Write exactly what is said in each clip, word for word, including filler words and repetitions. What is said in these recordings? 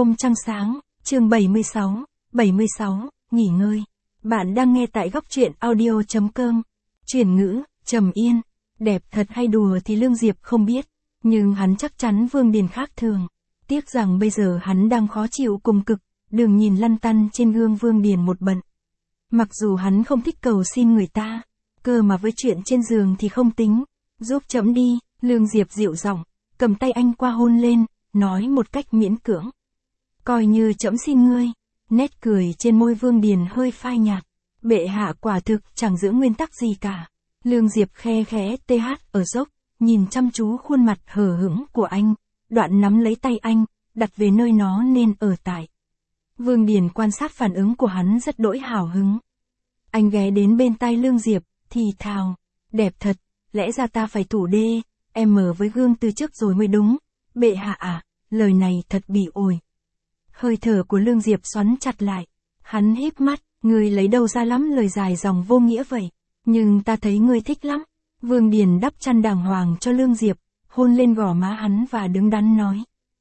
Hôm trăng sáng, chương bảy mươi sáu, bảy mươi sáu, nghỉ ngơi. Bạn đang nghe tại góc truyện audio.com. Chuyển ngữ, trầm yên, đẹp thật hay đùa thì Lương Diệp không biết, nhưng hắn chắc chắn Vương Điền khác thường. Tiếc rằng bây giờ hắn đang khó chịu cùng cực, đừng nhìn lăn tăn trên gương Vương Điền một bận. Mặc dù hắn không thích cầu xin người ta, cơ mà với chuyện trên giường thì không tính. Giúp chấm đi, Lương Diệp dịu giọng, cầm tay anh qua hôn lên, nói một cách miễn cưỡng. Coi như trẫm xin ngươi. Nét cười trên môi Vương Điền hơi phai nhạt. Bệ hạ quả thực chẳng giữ nguyên tắc gì cả. Lương Diệp khe khẽ th ở dốc, nhìn chăm chú khuôn mặt hờ hững của anh, đoạn nắm lấy tay anh, đặt về nơi nó nên ở tại. Vương Điền quan sát phản ứng của hắn rất đỗi hào hứng. Anh ghé đến bên tai Lương Diệp, thì thào, đẹp thật, lẽ ra ta phải thủ đê, em mở với gương từ trước rồi mới đúng. Bệ hạ à, lời này thật bị ổi. Hơi thở của Lương Diệp xoắn chặt lại. Hắn híp mắt, ngươi lấy đâu ra lắm lời dài dòng vô nghĩa vậy. Nhưng ta thấy ngươi thích lắm. Vương Điền đắp chăn đàng hoàng cho Lương Diệp, hôn lên gò má hắn và đứng đắn nói.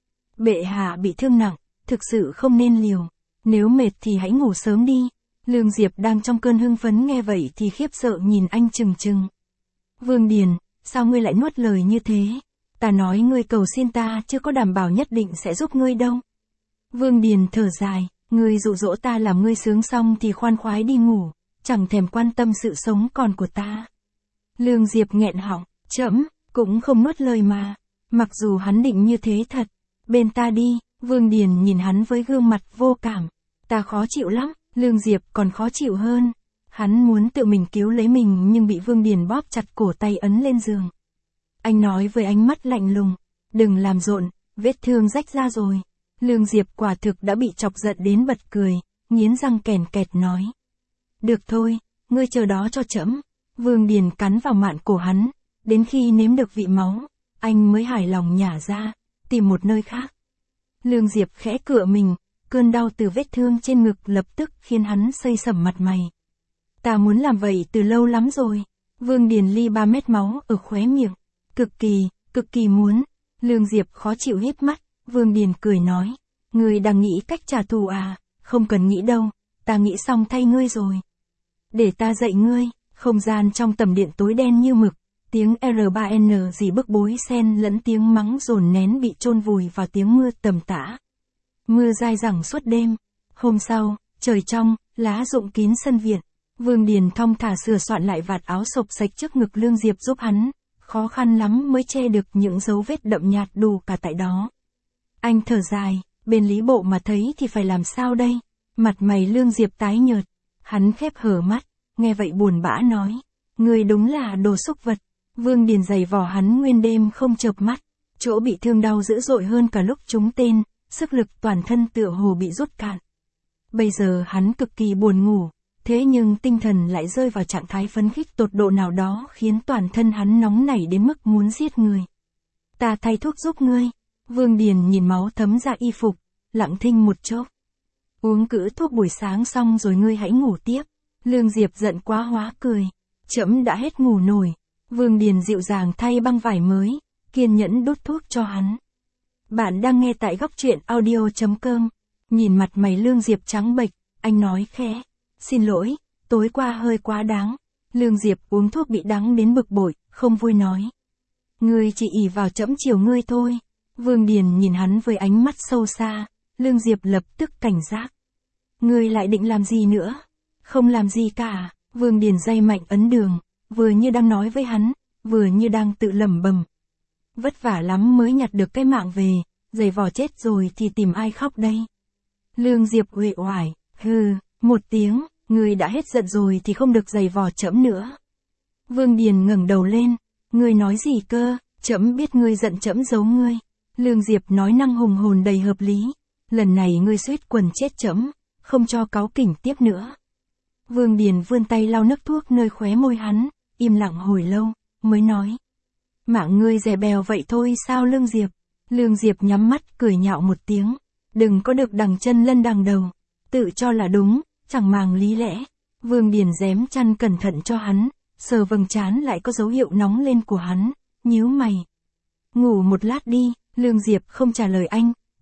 Bệ hạ bị thương nặng, thực sự không nên liều. Nếu mệt thì hãy ngủ sớm đi. Lương Diệp đang trong cơn hưng phấn nghe vậy thì khiếp sợ nhìn anh trừng trừng. Vương Điền, sao ngươi lại nuốt lời như thế? Ta nói ngươi cầu xin ta chứ có đảm bảo nhất định sẽ giúp ngươi đâu. Vương Điền thở dài, ngươi dụ dỗ ta làm ngươi sướng xong thì khoan khoái đi ngủ, chẳng thèm quan tâm sự sống còn của ta. Lương Diệp nghẹn họng, trẫm cũng không nuốt lời mà. Mặc dù hắn định như thế thật. Bên ta đi, Vương Điền nhìn hắn với gương mặt vô cảm. Ta khó chịu lắm, Lương Diệp còn khó chịu hơn. Hắn muốn tự mình cứu lấy mình nhưng bị Vương Điền bóp chặt cổ tay ấn lên giường. Anh nói với ánh mắt lạnh lùng, đừng làm rộn, vết thương rách ra rồi. Lương Diệp quả thực đã bị chọc giận đến bật cười, nghiến răng kèn kẹt nói. Được thôi, ngươi chờ đó cho trẫm. Vương Điền cắn vào mạn cổ hắn, đến khi nếm được vị máu, anh mới hài lòng nhả ra, tìm một nơi khác. Lương Diệp khẽ cựa mình, cơn đau từ vết thương trên ngực lập tức khiến hắn xây sẩm mặt mày. Ta muốn làm vậy từ lâu lắm rồi. Vương Điền ly ba mét máu ở khóe miệng. Cực kỳ, cực kỳ muốn. Lương Diệp khó chịu híp mắt. Vương Điền cười nói. Ngươi đang nghĩ cách trả thù à? Không cần nghĩ đâu. Ta nghĩ xong thay ngươi rồi. Để ta dạy ngươi. Không gian trong tầm điện tối đen như mực. Tiếng R ba N gì bức bối xen lẫn tiếng mắng dồn nén bị chôn vùi vào tiếng mưa tầm tã. Mưa dai dẳng suốt đêm. Hôm sau, trời trong, lá rụng kín sân viện. Vương Điền thong thả sửa soạn lại vạt áo xộc xạch trước ngực Lương Diệp giúp hắn. Khó khăn lắm mới che được những dấu vết đậm nhạt đủ cả tại đó. Anh thở dài, bên lý bộ mà thấy thì phải làm sao đây? Mặt mày Lương Diệp tái nhợt. Hắn khép hở mắt, nghe vậy buồn bã nói. Ngươi đúng là đồ xúc vật. Vương Điền giày vò hắn nguyên đêm không chợp mắt. Chỗ bị thương đau dữ dội hơn cả lúc trúng tên, sức lực toàn thân tựa hồ bị rút cạn. Bây giờ hắn cực kỳ buồn ngủ. Thế nhưng tinh thần lại rơi vào trạng thái phấn khích tột độ nào đó khiến toàn thân hắn nóng nảy đến mức muốn giết người. Ta thay thuốc giúp ngươi. Vương Điền nhìn máu thấm ra y phục, lặng thinh một chốc. Uống cữ thuốc buổi sáng xong rồi ngươi hãy ngủ tiếp. Lương Diệp giận quá hóa cười. Trẫm đã hết ngủ nổi. Vương Điền dịu dàng thay băng vải mới, kiên nhẫn đút thuốc cho hắn. Bạn đang nghe tại góc truyện audio.com. Nhìn mặt mày Lương Diệp trắng bệch, anh nói khẽ. Xin lỗi, tối qua hơi quá đáng. Lương Diệp uống thuốc bị đắng đến bực bội, không vui nói. Ngươi chỉ ỷ vào trẫm chiều ngươi thôi. Vương Điền nhìn hắn với ánh mắt sâu xa. Lương Diệp lập tức cảnh giác. Ngươi lại định làm gì nữa? Không làm gì cả. Vương Điền day mạnh ấn đường, vừa như đang nói với hắn, vừa như đang tự lẩm bẩm. Vất vả lắm mới nhặt được cái mạng về, giày vò chết rồi thì tìm ai khóc đây? Lương Diệp uể oải, hừ, một tiếng. Ngươi đã hết giận rồi thì không được giày vò trẫm nữa. Vương Điền ngẩng đầu lên. Ngươi nói gì cơ? Trẫm biết ngươi giận trẫm giấu ngươi. Lương Diệp nói năng hùng hồn đầy hợp lý. Lần này ngươi suýt quần chết trẫm, không cho cáu kỉnh tiếp nữa. Vương Điền vươn tay lau nước thuốc nơi khóe môi hắn, im lặng hồi lâu, mới nói. Mạng ngươi dè bèo vậy thôi sao Lương Diệp? Lương Diệp nhắm mắt cười nhạo một tiếng. Đừng có được đằng chân lân đằng đầu. Tự cho là đúng. Chẳng màng lý lẽ. Vương Điền rém chăn cẩn thận cho hắn, sờ vầng trán lại có dấu hiệu nóng lên của hắn, nhíu mày. Ngủ một lát đi. Lương Diệp không trả lời anh,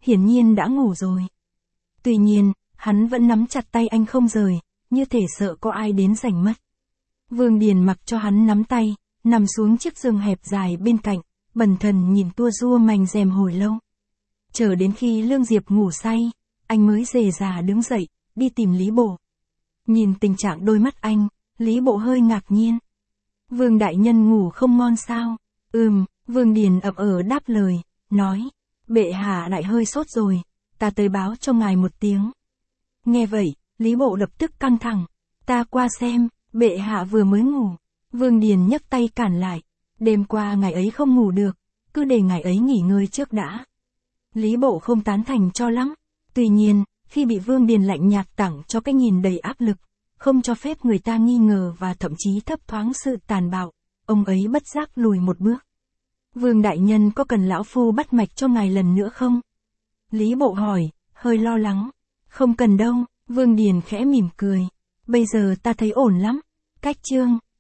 hiển nhiên đã ngủ rồi. Tuy nhiên, hắn vẫn nắm chặt tay anh không rời, như thể sợ có ai đến giành mất. Vương Điền mặc cho hắn nắm tay, nằm xuống chiếc giường hẹp dài bên cạnh, bần thần nhìn tua rua mành rèm hồi lâu. Chờ đến khi Lương Diệp ngủ say, anh mới rề rà đứng dậy, đi tìm Lý Bộ. Nhìn tình trạng đôi mắt anh, Lý Bộ hơi ngạc nhiên. Vương đại nhân ngủ không ngon sao? Ừm, Vương Điền ậm ờ đáp lời, nói, bệ hạ lại hơi sốt rồi, ta tới báo cho ngài một tiếng. Nghe vậy, Lý Bộ lập tức căng thẳng, ta qua xem, bệ hạ vừa mới ngủ. Vương Điền nhấc tay cản lại, đêm qua ngài ấy không ngủ được, cứ để ngài ấy nghỉ ngơi trước đã. Lý Bộ không tán thành cho lắm, tuy nhiên, khi bị Vương Điền lạnh nhạt tặng cho cái nhìn đầy áp lực, không cho phép người ta nghi ngờ và thậm chí thấp thoáng sự tàn bạo, ông ấy bất giác lùi một bước. Vương đại nhân có cần lão phu bắt mạch cho ngài lần nữa không? Lý Bộ hỏi, hơi lo lắng. Không cần đâu, Vương Điền khẽ mỉm cười. Bây giờ ta thấy ổn lắm. Cách chương